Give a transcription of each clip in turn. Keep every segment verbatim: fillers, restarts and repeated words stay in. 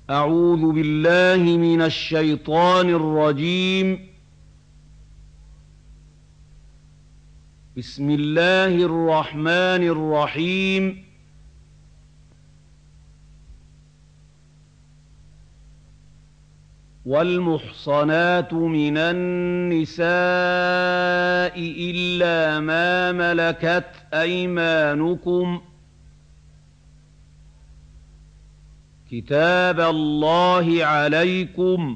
أعوذ بالله من الشيطان الرجيم. بسم الله الرحمن الرحيم. والمحصنات من النساء إلا ما ملكت أيمانكم كتاب الله عليكم.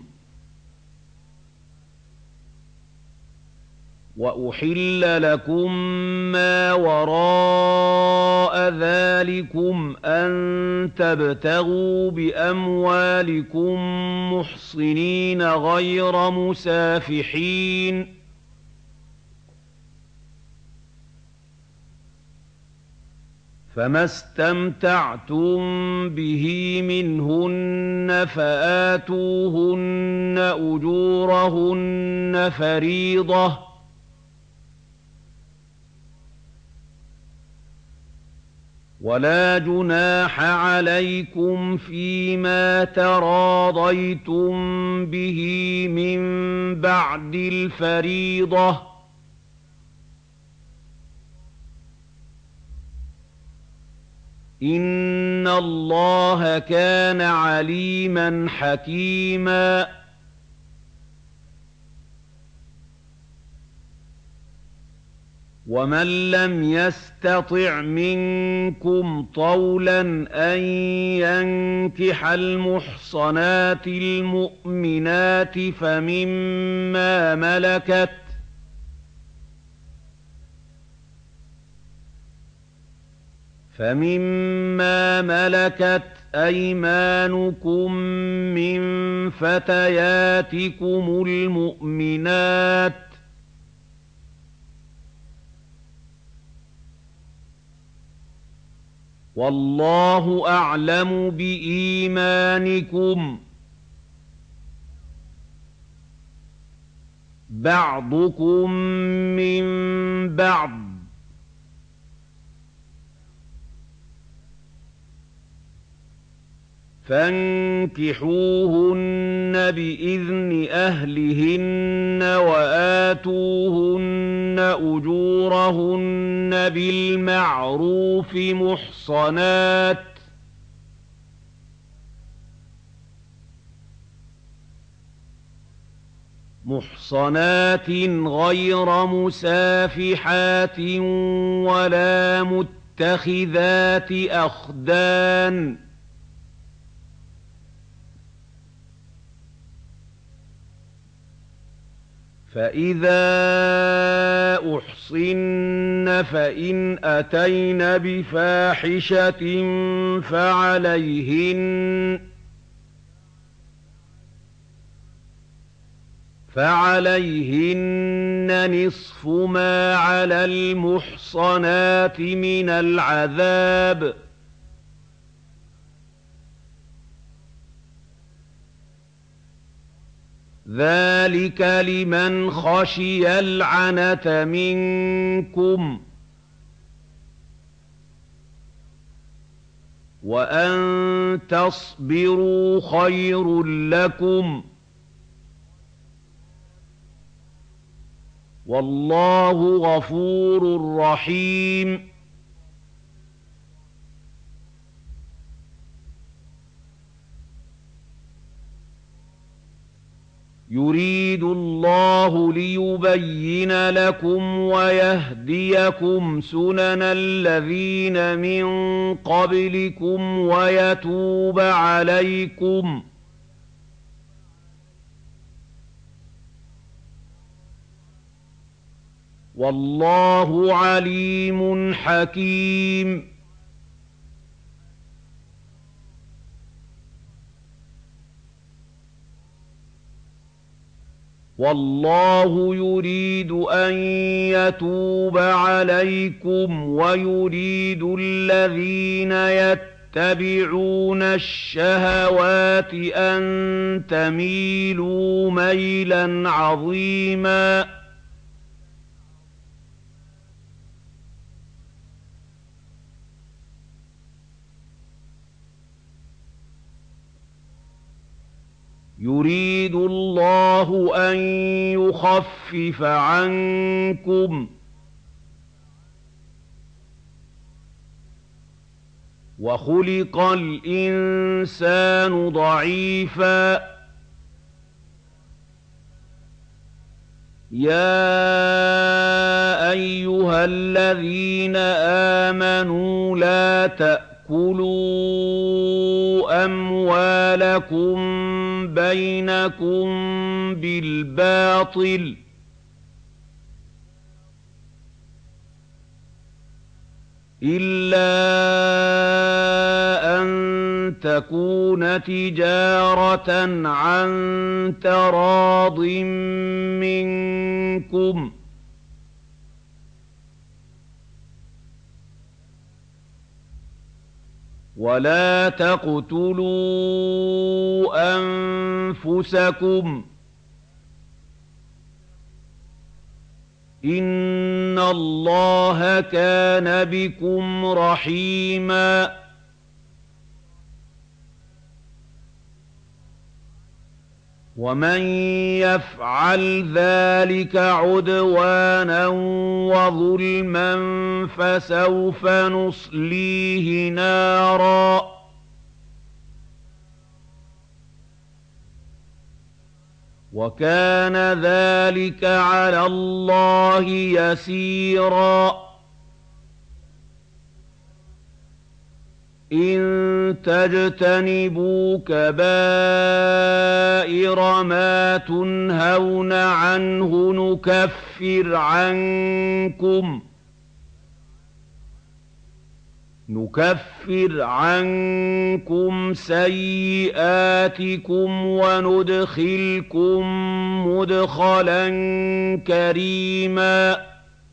وأحل لكم ما وراء ذلكم أن تبتغوا بأموالكم محصنين غير مسافحين، فما استمتعتم به منهن فآتوهن أجورهن فريضة، ولا جناح عليكم فيما تراضيتم به من بعد الفريضة، إن الله كان عليما حكيما. ومن لم يستطع منكم طولا أن ينكح المحصنات المؤمنات فمما ملكت فمما ملكت أيمانكم من فتياتكم المؤمنات، والله أعلم بإيمانكم، بعضكم من بعض، فانكحوهن بإذن أهلهن وآتوهن أجورهن بالمعروف محصنات محصنات غير مسافحات ولا متخذات أخدان، فإذا أحصن فإن أتين بفاحشة فعليهن فعليهن نصف ما على المحصنات من العذاب، ذلك لمن خشي العنة منكم، وأن تصبروا خير لكم، والله غفور رحيم. يريد الله ليبين لكم ويهديكم سنن الذين من قبلكم ويتوب عليكم، والله عليم حكيم. والله يريد أن يتوب عليكم ويريد الذين يتبعون الشهوات أن تميلوا ميلا عظيما. يُرِيدُ اللَّهُ أَن يُخَفِّفَ عَنكُمْ وَخُلِقَ الْإِنسَانُ ضَعِيفًا يَا أَيُّهَا الَّذِينَ آمَنُوا لَا تَأْكُلُوا أَمْوَالَكُم بَيْنَكُم بِالْبَاطِلِ إِلَّا أَن تَكُونَ تِجَارَةً عَن تَرَاضٍ مِّنكُمْ ۚ وَلَا تَقْتُلُوا أَنفُسَكُمْ ۚ إِنَّ اللَّهَ كَانَ بِكُمْ رَحِيمًا وَمَن يَفْعَلْ ذَٰلِكَ عُدْوَانًا وَظُلْمًا فَسَوْفَ نُصْلِيهِ نَارًا ۚ وَكَانَ ذَٰلِكَ عَلَى اللَّهِ يَسِيرًا إِن تَجْتَنِبُوا كَبَائِرَ مَا تُنْهَوْنَ عَنْهُ نُكَفِّرْ عَنكُمْ نُكَفِّرْ عَنكُمْ سَيِّئَاتِكُمْ وَنُدْخِلْكُم مُّدْخَلًا كَرِيمًا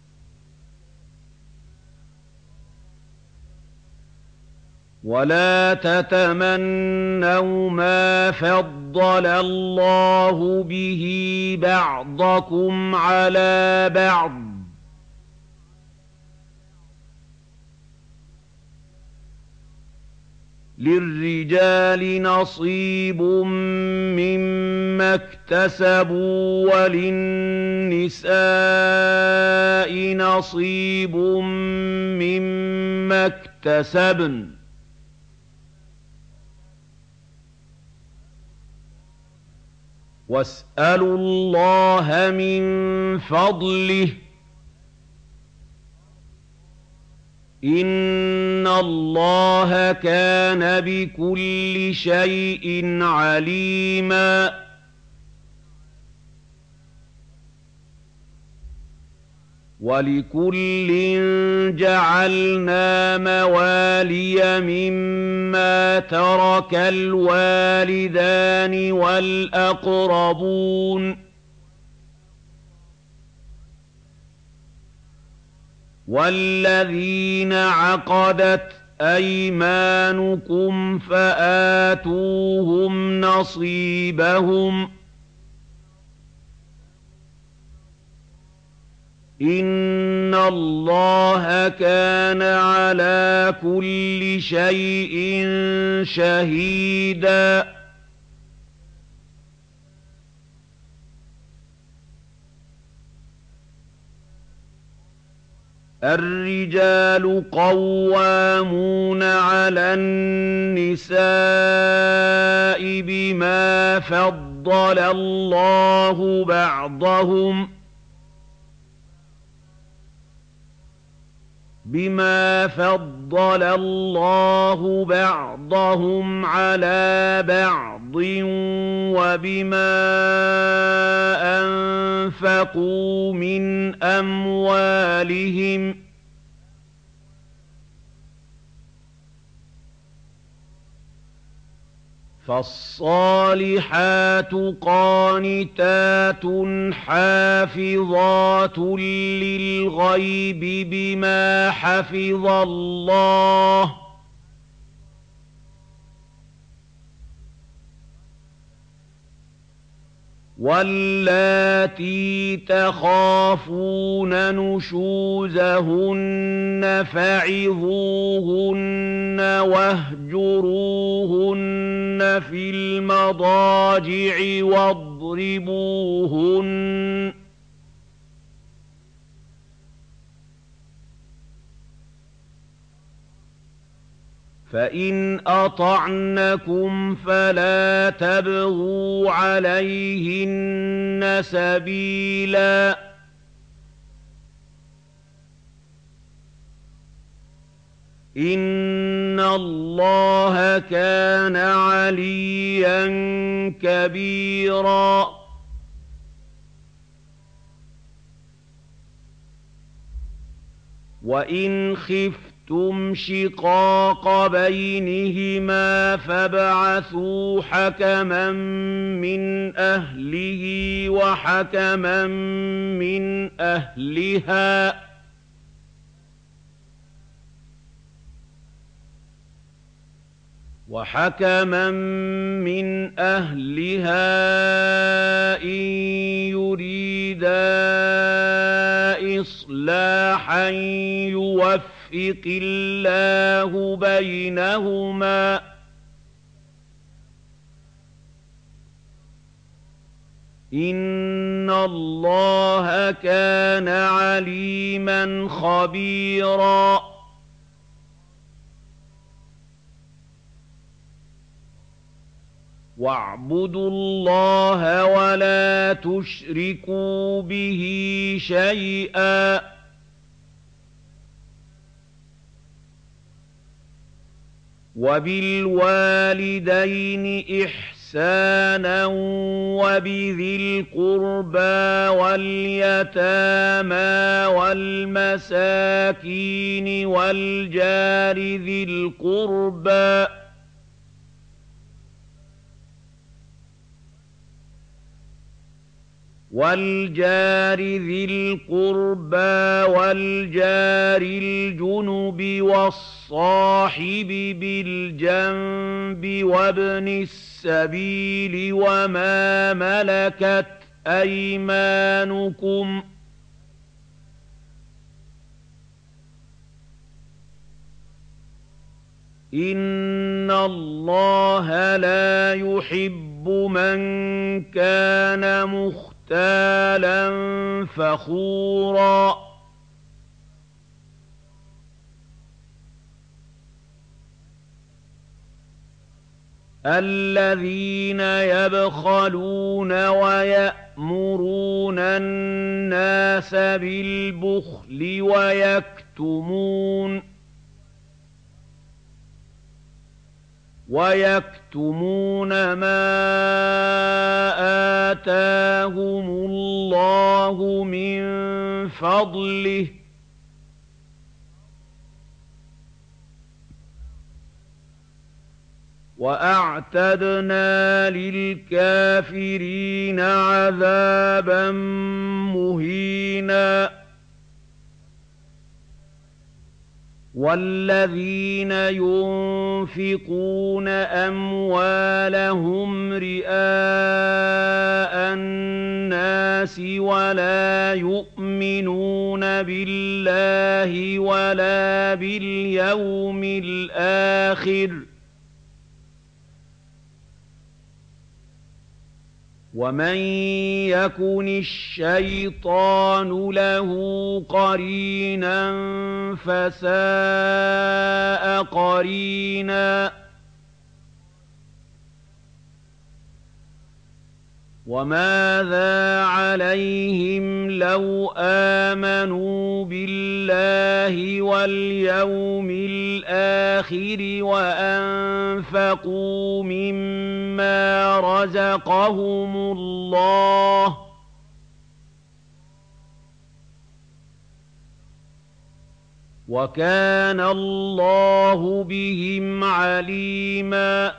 وَلَا تَتَمَنَّوْا مَا فَضَّلَ اللَّهُ بِهِ بَعْضَكُمْ عَلَىٰ بَعْضٍ ۚ لِّلرِّجَالِ نَصِيبٌ مِّمَّا اكْتَسَبُوا وَلِلنِّسَاءِ نَصِيبٌ مِّمَّا اكْتَسَبْنَ ۚ وَاسْأَلُوا اللَّهَ مِن فَضْلِهِ ۗ إِنَّ اللَّهَ كَانَ بِكُلِّ شَيْءٍ عَلِيمًا وَلِكُلٍّ جَعَلْنَا مَوَالِيَ مِمَّا تَرَكَ الْوَالِدَانِ وَالْأَقْرَبُونَ وَالَّذِينَ عَقَدَتْ أَيْمَانُكُمْ فَآتُوهُمْ نَصِيبَهُمْ ۖ إِنَّ اللَّهَ كَانَ عَلَىٰ كُلِّ شَيْءٍ شَهِيدًا الرِّجَالُ قَوَّامُونَ عَلَى النِّسَاءِ بِمَا فَضَّلَ اللَّهُ بَعْضَهُمْ بِمَا فَضَّلَ اللَّهُ بَعْضَهُمْ عَلَىٰ بَعْضٍ وَبِمَا أَنفَقُوا مِنْ أَمْوَالِهِمْ ۚ فَالصَّالِحَاتُ قَانِتَاتٌ حَافِظَاتٌ لِّلْغَيْبِ بِمَا حَفِظَ اللَّهُ ۚ وَاللَّاتِي تَخَافُونَ نُشُوزَهُنَّ فَعِظُوهُنَّ وَاهْجُرُوهُنَّ في المضاجع واضربوهن فإن أطعنكم فلا تبغوا عليهن سبيلا إن الله كان عليا كبيرا وإن خفتم شقاق بينهما فابعثوا حكما من أهله وحكما من أهلها وحكما من أهلها إن يريدا إصلاحا يوفق الله بينهما إن الله كان عليما خبيرا واعبدوا الله ولا تشركوا به شيئا وبالوالدين إحسانا وبذي القربى واليتامى والمساكين والجار ذي القربى والجار ذي القربى والجار الجنب والصاحب بالجنب وابن السبيل وما ملكت أيمانكم إن الله لا يحب من كان مختالا مختالا فخورا الذين يبخلون ويأمرون الناس بالبخل ويكتمون ويكتمون ما آتاهم الله من فضله وأعتدنا للكافرين عذابا مهينا والذين ينفقون أموالهم رئاء الناس ولا يؤمنون بالله ولا باليوم الآخر ومن يكن الشيطان له قرينا فساء قرينا وماذا عليهم لو آمنوا بالله واليوم الآخر وأنفقوا مما رزقهم الله وكان الله بهم عليما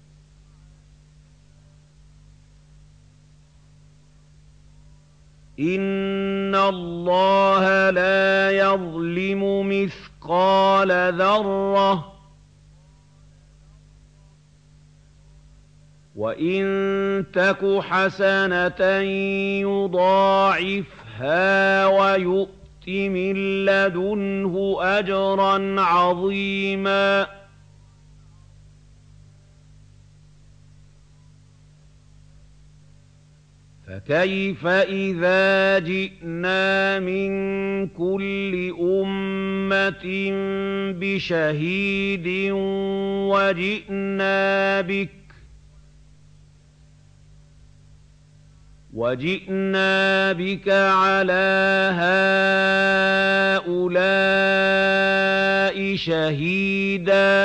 إن الله لا يظلم مثقال ذرة وإن تك حسنة يضاعفها ويؤت من لدنه أجرا عظيما فكيف إذا جئنا من كل أمة بشهيد وجئنا بك وجئنا بك على هؤلاء شهيدا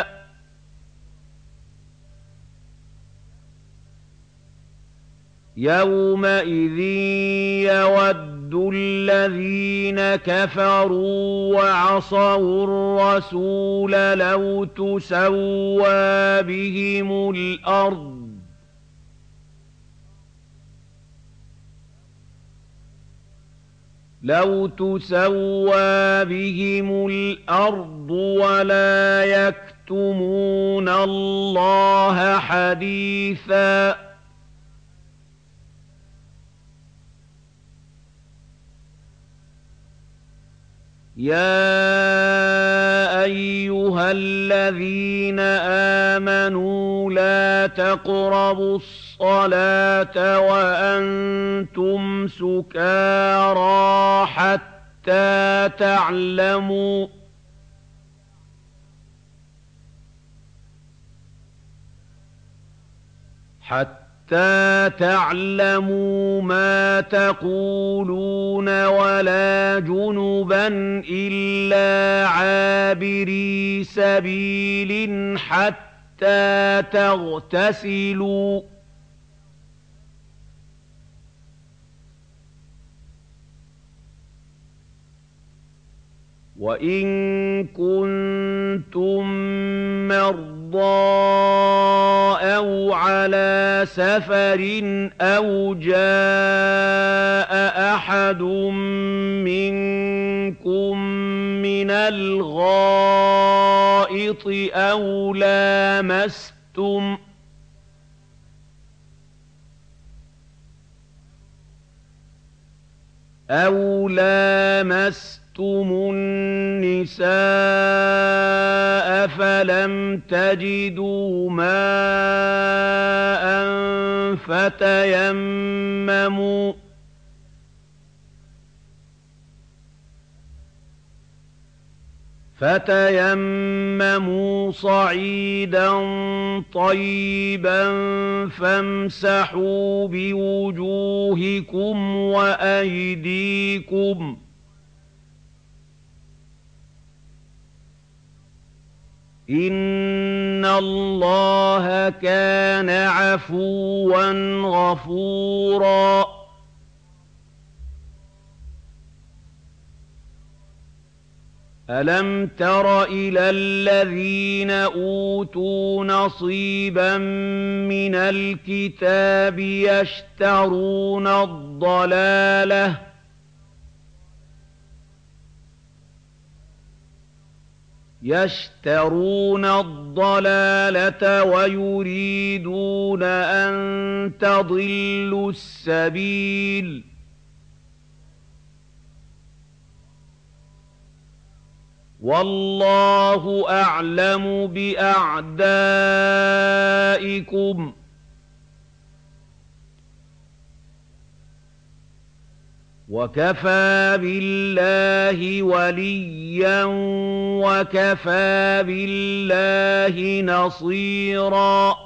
يومئذ يود الذين كفروا وعصوا الرسول لو تسوى بهم الأرض لو تسوى بهم الأرض ولا يكتمون الله حديثا يا أيها الذين آمنوا لا تقربوا الصلاة وأنتم سكارى حتى تعلموا حتى حتى تعلموا ما تقولون ولا جنبا إلا عابري سبيل حتى تغتسلوا وإن كنتم مرضى أو على سفر أو جاء أحد منكم من الغائط أو لامستم أو لامستم النساء فلم تجدوا ماء فتيمموا فتيمموا صعيدا طيبا فامسحوا بوجوهكم وأيديكم إن الله كان عفوا غفورا ألم تر إلى الذين أوتوا نصيبا من الكتاب يشترون الضلالة يشترون الضلالة ويريدون أن تضلوا السبيل والله أعلم بأعدائكم وكفى بالله وليا وكفى بالله نصيرا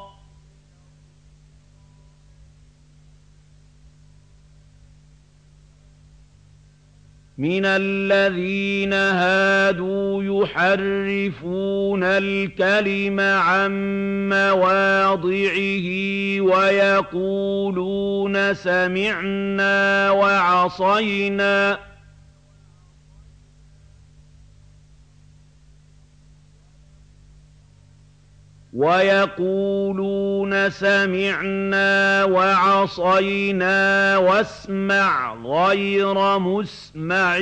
من الذين هادوا يحرفون الكلم عن مواضعه ويقولون سمعنا وعصينا ويقولون سمعنا وعصينا واسمع غير مسمع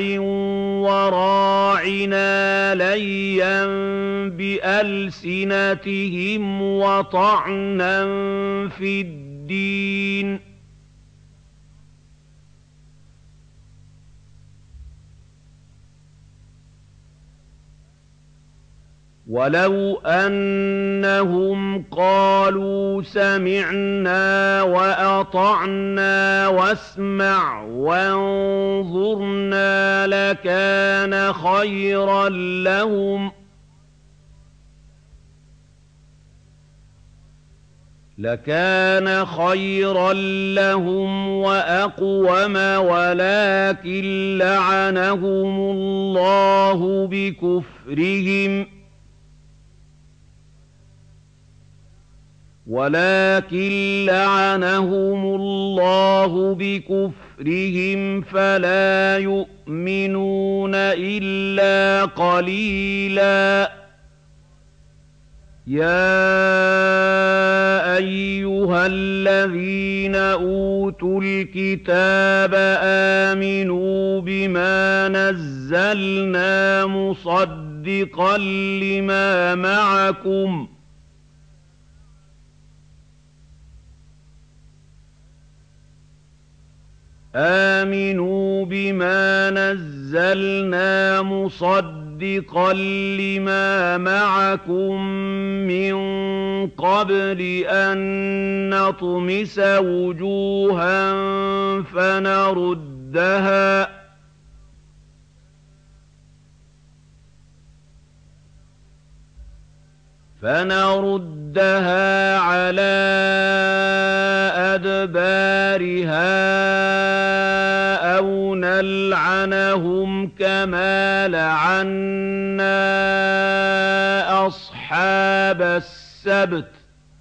وراعنا ليا بألسنتهم وطعنا في الدين وَلَوْ أَنَّهُمْ قَالُوا سَمِعْنَا وَأَطَعْنَا وَاسْمَعْ وَانظُرْنَا لَكَانَ خَيْرًا لَّهُمْ لَكَانَ خَيْرًا لَّهُمْ وَأَقْوَمَ وَلَٰكِن لَّعَنَهُمُ اللَّهُ بِكُفْرِهِمْ ولكن لعنهم الله بكفرهم فلا يؤمنون إلا قليلا. يا أيها الذين أوتوا الكتاب آمنوا بما نزلنا مصدقا لما معكم آمنوا بما نزلنا مصدقا لما معكم من قبل أن نطمس وجوها فنردها فنردها على أدبارها أو نلعنهم كما لعنا أصحاب السبت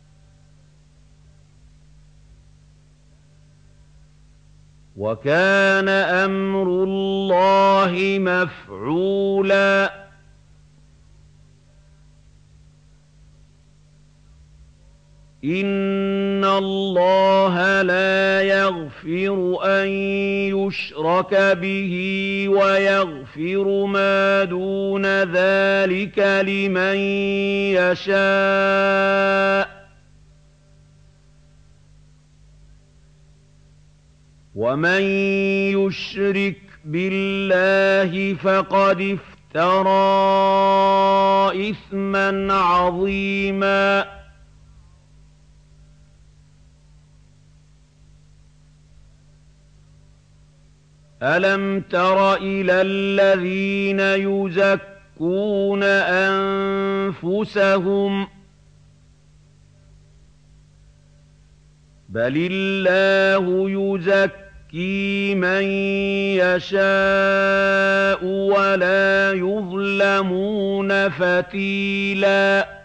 وكان أمر الله مفعولا. إن الله لا يغفر أن يشرك به ويغفر ما دون ذلك لمن يشاء ومن يشرك بالله فقد افترى إثما عظيما. ألم تر إلى الذين يزكون أنفسهم بل الله يزكي من يشاء ولا يظلمون فتيلا.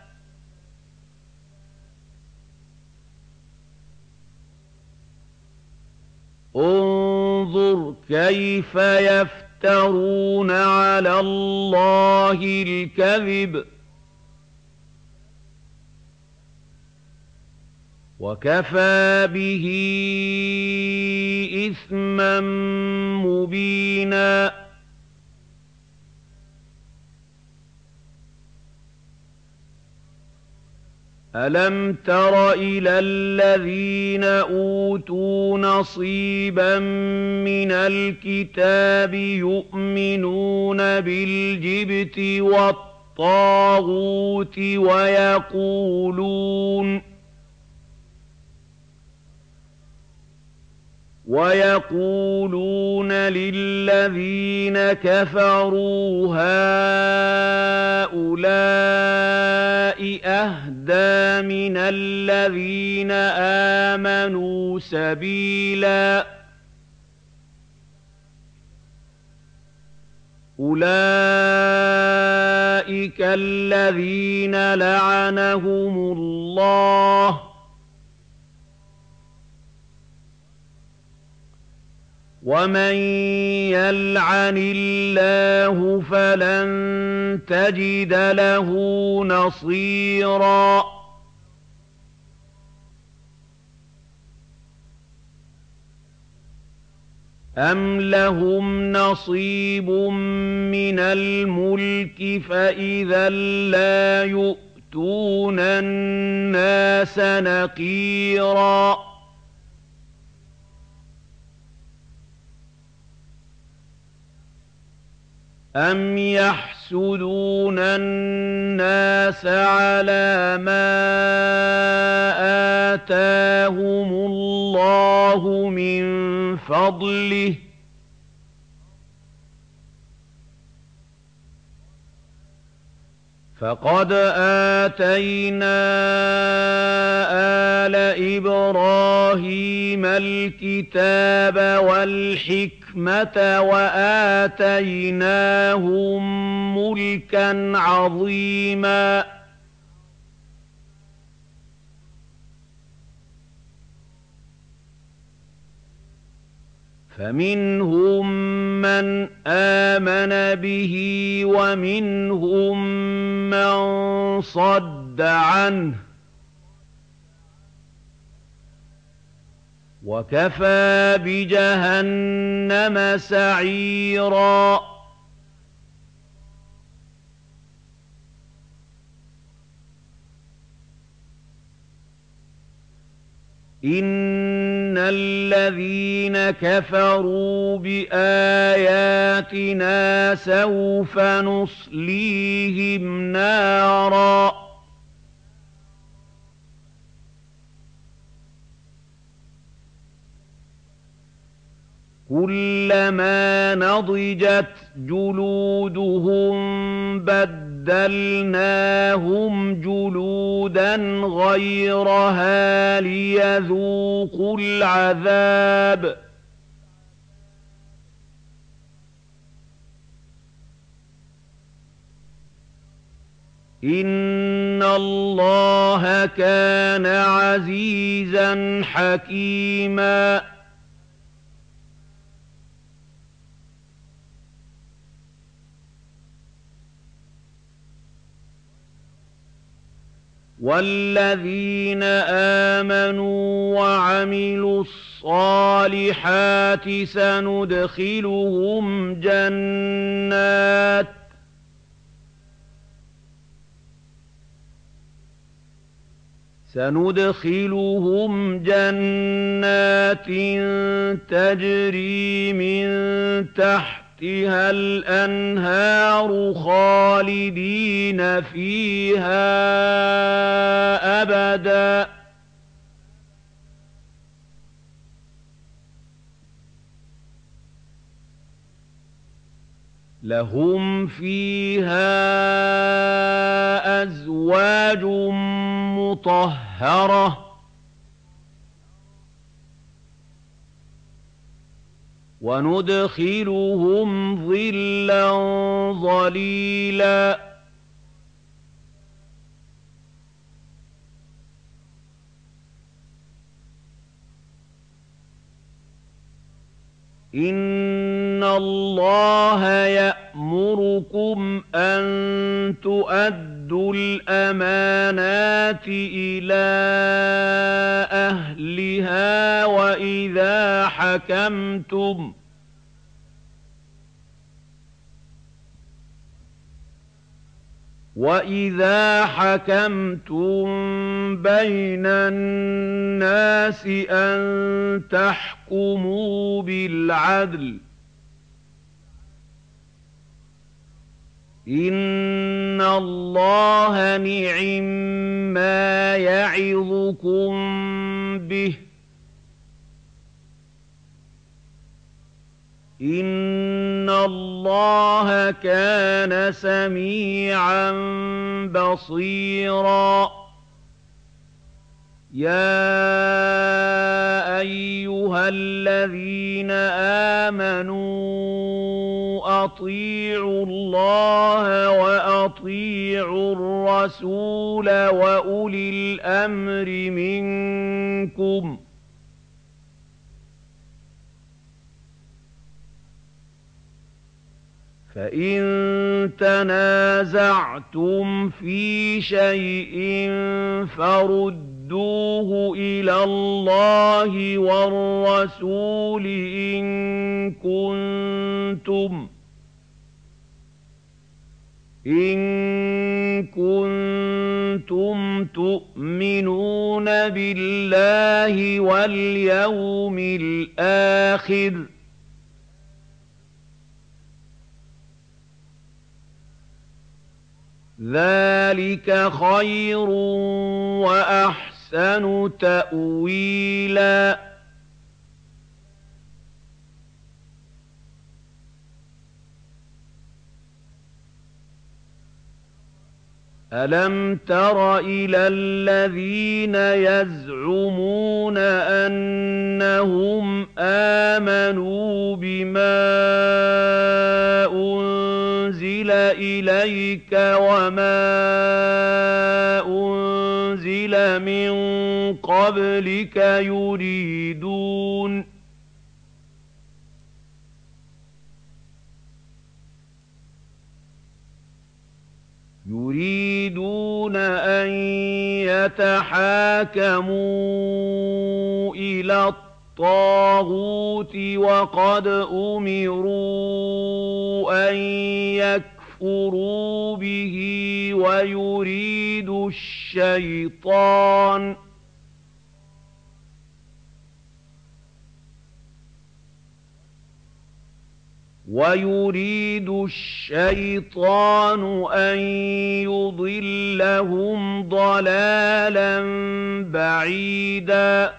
انظر كيف يفترون على الله الكذب وكفى به إثما مبينا. ألم تر إلى الذين أوتوا نصيبا من الكتاب يؤمنون بالجبت والطاغوت ويقولون ويقولون للذين كفروا هؤلاء أهدى من الذين آمنوا سبيلا. أولئك الذين لعنهم الله ومن يلعن الله فلن تجد له نصيرا. أم لهم نصيب من الملك فإذا لا يؤتون الناس نقيرا. أم يحسدون يَحْسُدُونَ النَّاسَ عَلَىٰ مَا آتَاهُمُ اللَّهُ مِن فَضْلِهِ ۖ فَقَدْ آتَيْنَا آلَ إِبْرَاهِيمَ الْكِتَابَ وَالْحِكْمَةَ وَآتَيْنَاهُم مُّلْكًا عَظِيمًا. فَمِنْهُم مَّنْ آمَنَ بِهِ وَمِنْهُم مَّن صَدَّ عَنْهُ ۚ وَكَفَىٰ بِجَهَنَّمَ سَعِيرًا. إِنَّ الَّذِينَ كَفَرُوا بِآيَاتِنَا سَوْفَ نُصْلِيهِمْ نَارًا كُلَّمَا نَضِجَتْ جُلُودُهُم بَدَّلْنَاهُمْ جُلُودًا غَيْرَهَا لِيَذُوقُوا الْعَذَابَ ۗ إِنَّ اللَّهَ كَانَ عَزِيزًا حَكِيمًا. وَالَّذِينَ آمَنُوا وَعَمِلُوا الصَّالِحَاتِ سَنُدْخِلُهُمْ جَنَّاتٍ سَنُدْخِلُهُمْ جَنَّاتٍ تَجْرِي مِن تَحْتِهَا الْأَنْهَارُ خَالِدِينَ فِيهَا أَبَدًا ۖ لَهُمْ فِيهَا أَزْوَاجٌ مُّطَهَّرَةٌ ۖ وَنُدْخِلُهُمْ ظِلًّا ظَلِيلًا. إِنَّ اللَّهَ يَأْمُرُكُمْ أَن تُؤَدُّوا الْأَمَانَاتِ إِلَىٰ أَهْلِهَا وَإِذَا حَكَمْتُمْ وَإِذَا حَكَمْتُم بَيْنَ النَّاسِ أَن تَحْكُمُوا بِالْعَدْلِ ۚ إِنَّ اللَّهَ نِعِمَّا يَعِظُكُم بِهِ ۗ إِنَّ اللَّهَ كَانَ سَمِيعًا بَصِيرًا. يَا أَيُّهَا الَّذِينَ آمَنُوا أَطِيعُوا اللَّهَ وَأَطِيعُوا الرَّسُولَ وَأُولِي الْأَمْرِ مِنكُمْ ۖ فَإِن تَنَازَعْتُمْ فِي شَيْءٍ فَرُدُّوهُ إِلَى اللَّهِ وَالرَّسُولِ إِن كُنتُمْ إِن كُنتُمْ تُؤْمِنُونَ بِاللَّهِ وَالْيَوْمِ الْآخِرِ ۚ ذَٰلِكَ خَيْرٌ وَأَحْسَنُ تَأْوِيلًا. أَلَمْ تَرَ إِلَى الَّذِينَ يَزْعُمُونَ أَنَّهُمْ آمَنُوا بِمَا أُنزِلَ إِلَيْكَ وَمَا أُنزِلَ مِن قَبْلِكَ يُرِيدُونَ يُرِيدُونَ أَن يَتَحَاكَمُوا إِلَى الطَّاغُوتِ وَقَدْ أُمِرُوا أَن يَكْفُرُوا بِهِ وَيُرِيدُ الشَّيْطَانُ وَيُرِيدُ الشَّيْطَانُ أَن يُضِلَّهُمْ ضَلَالًا بَعِيدًا.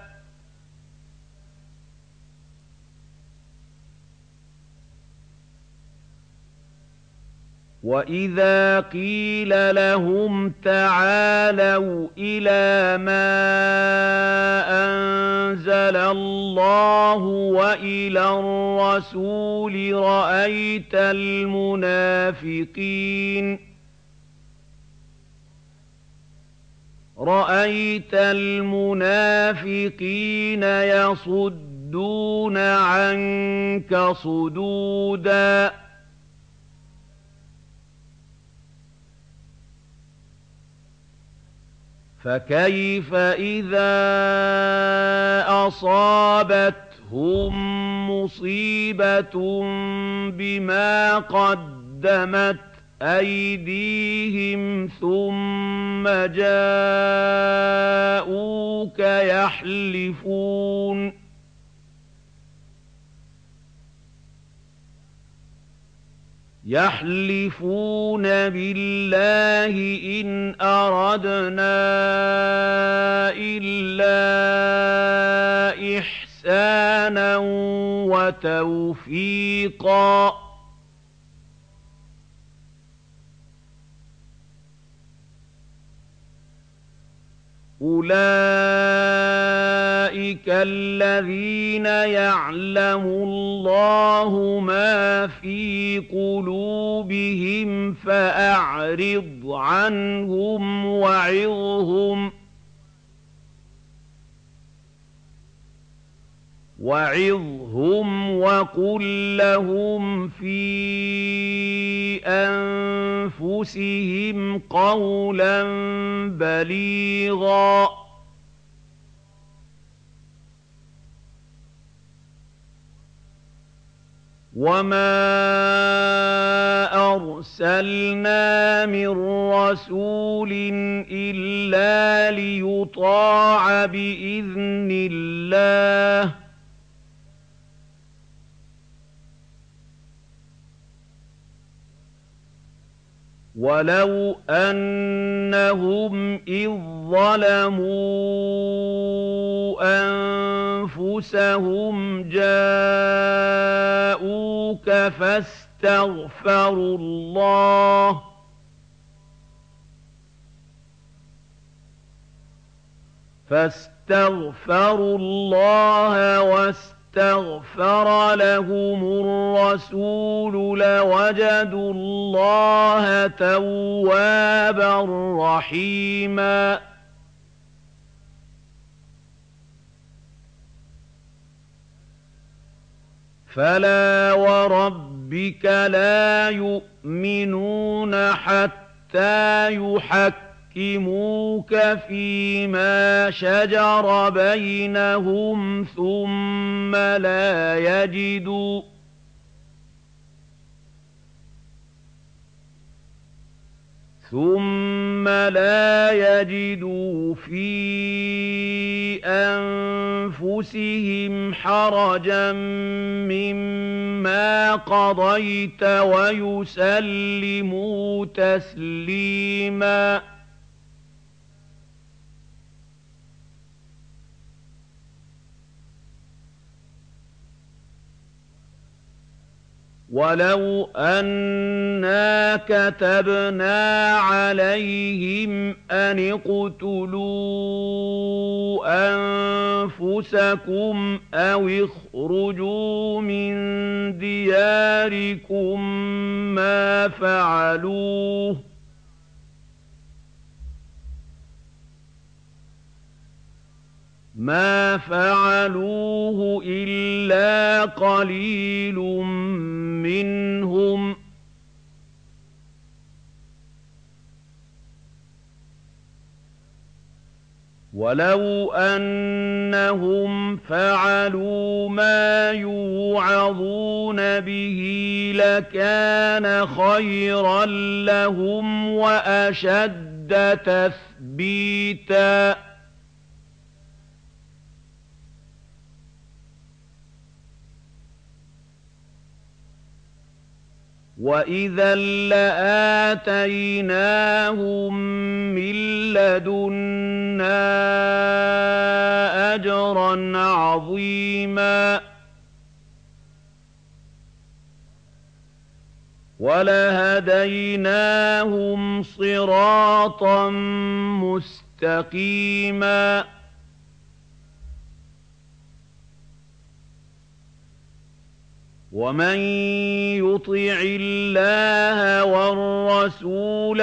وَإِذَا قِيلَ لَهُمْ تَعَالَوْا إِلَىٰ مَا أَنزَلَ اللَّهُ وَإِلَى الرَّسُولِ رَأَيْتَ الْمُنَافِقِينَ رَأَيْتَ الْمُنَافِقِينَ يَصُدُّونَ عَنكَ صُدُودًا فَكَيْفَ إِذَا أَصَابَتْهُم مُّصِيبَةٌ بِمَا قَدَّمَتْ أَيْدِيهِمْ ثُمَّ جَاءُوكَ يَحْلِفُونَ يَحْلِفُونَ بِاللَّهِ إِنْ أَرَدْنَا إِلَّا إِحْسَانًا وَتَوْفِيقًا أُولَٰئِكَ الَّذِينَ يَعْلَمُ اللَّهُ مَا فِي قُلُوبِهِمْ فَأَعْرِضْ عَنْهُمْ وَعِظْهُمْ وَعِظْهُمْ وَقُل لَّهُمْ فِي أَنفُسِهِمْ قَوْلًا بَلِيغًا وَمَا أَرْسَلْنَا مِن رَّسُولٍ إِلَّا لِيُطَاعَ بِإِذْنِ اللَّهِ وَلَوْ أَنَّهُمْ إِذ ظَّلَمُوا أَنفُسَهُمْ جَاءُوكَ فَاسْتَغْفَرُوا اللَّهَ فَاسْتَغْفَرُوا اللَّهَ وَاسْتَغْفَرَ لَهُمُ الرَّسُولُ لَوَجَدُوا اللَّهَ تَوَّابًا رَّحِيمًا فَلَا وَرَبِّكَ لَا يُؤْمِنُونَ حَتَّىٰ يُحَكِّمُوكَ فِيمَا شَجَرَ بَيْنَهُمْ ثُمَّ لَا ثُمَّ لَا يَجِدُوا فِي أَنفُسِهِمْ حَرَجًا مِّمَّا قَضَيْتَ وَيُسَلِّمُوا تَسْلِيمًا. وَلَوْ أَنَّا كَتَبْنَا عَلَيْهِمْ أَنِ اقْتُلُوا أَنفُسَكُمْ أَوِ اخْرُجُوا مِن دِيَارِكُم مَّا فَعَلُوهُ مَا فَعَلُوهُ إِلَّا قَلِيلٌ مِّنْهُمْ ۖ وَلَوْ أَنَّهُمْ فَعَلُوا مَا يُوعَظُونَ بِهِ لَكَانَ خَيْرًا لَّهُمْ وَأَشَدَّ تَثْبِيتًا. وَإِذًا لَّآتَيْنَاهُم مِّن لَّدُنَّا أَجْرًا عَظِيمًا وَلَهَدَيْنَاهُمْ صِرَاطًا مُّسْتَقِيمًا. وَمَن يُطِعِ اللَّهَ وَالرَّسُولَ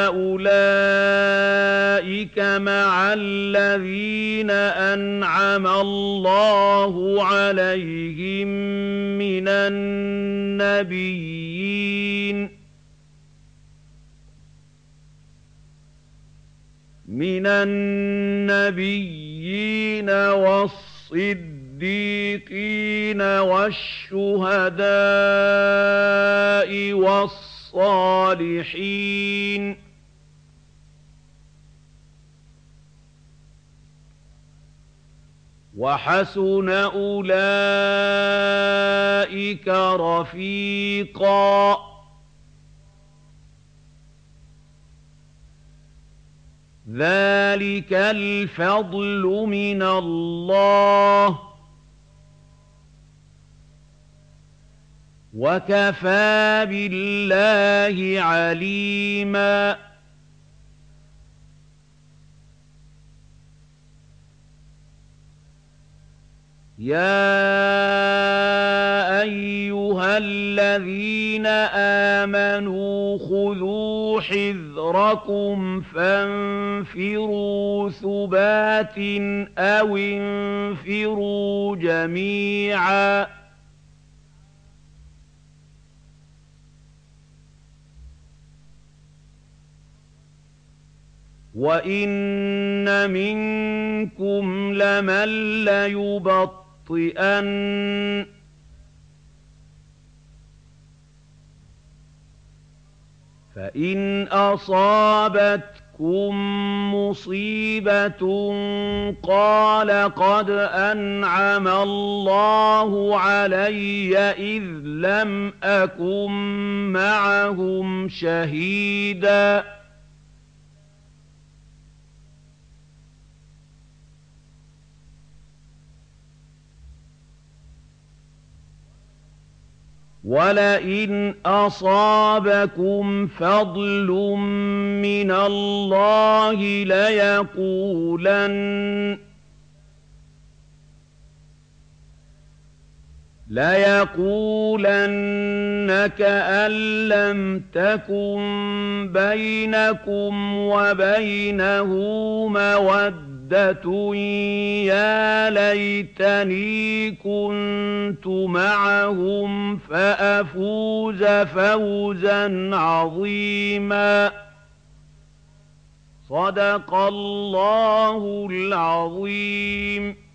فَأُولَٰئِكَ مَعَ الَّذِينَ أَنْعَمَ اللَّهُ عَلَيْهِم مِّنَ النَّبِيِّينَ مِنَ النَّبِيِّينَ وَالصِّدِّيقِينَ وَالشُّهَدَاءِ وَالصَّالِحِينَ ۚ وَحَسُنَ أُولَٰئِكَ رَفِيقًا. ذَٰلِكَ الْفَضْلُ مِنَ اللَّهِ ۚ وَكَفَىٰ بِاللَّهِ عَلِيمًا. يَا أَيُّهَا الَّذِينَ آمَنُوا خُذُوا حِذْرَكُمْ فَانفِرُوا ثُبَاتٍ أَوِ انفِرُوا جَمِيعًا. وَإِنَّ مِنكُمْ لَمَن لَّيُبَطِّئَنَّ فَإِنْ أَصَابَتْكُم مُّصِيبَةٌ قَالَ قَدْ أَنْعَمَ اللَّهُ عَلَيَّ إِذْ لَمْ أَكُن مَّعَهُمْ شَهِيدًا. وَلَئِنْ أَصَابَكُمْ فَضْلٌ مِّنَ اللَّهِ لَيَقُولَنَّ لَيَقُولَنَّ كَأَن لَّمْ تَكُن بَيْنَكُمْ وَبَيْنَهُ مَوَدَّةٌ يَا لَيْتَنِي كُنتُ مَعَهُمْ فَأَفُوزَ فَوْزًا عَظِيمًا. صَدَقَ اللَّهُ الْعَظِيمُ.